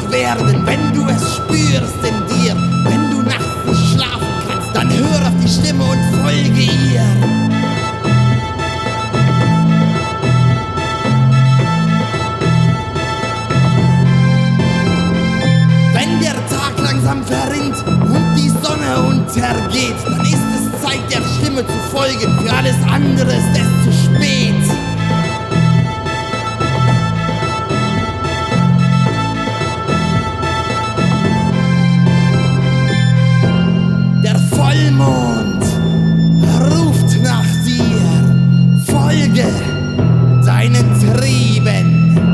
werden, wenn du es spürst in dir. Wenn du nachts nicht schlafen kannst, dann hör auf die Stimme und folge ihr. Wenn der Tag langsam verrinnt und die Sonne untergeht, dann ist es Zeit, der Stimme zu folgen. Für alles andere ist es zu spät. Der Vollmond ruft nach dir, folge deinen Trieben.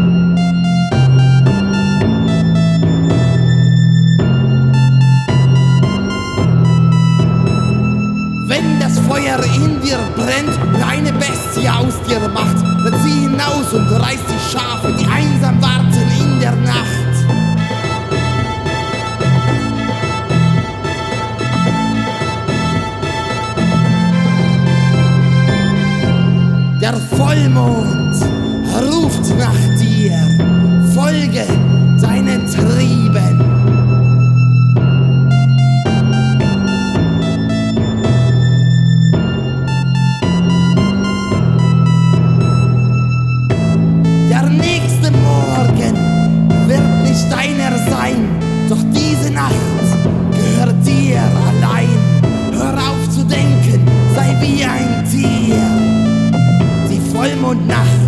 Wenn das Feuer in dir brennt und eine Bestie aus dir macht, dann zieh hinaus und reiß die Schafe, die einsam warten in der Nacht. Der Vollmond ruft nach dir, folge deinen Trieben. Der nächste Morgen wird nicht deiner sein, doch diese Nacht gehört dir allein. Hör auf zu denken, sei wie ein Tier. Die Vollmondnacht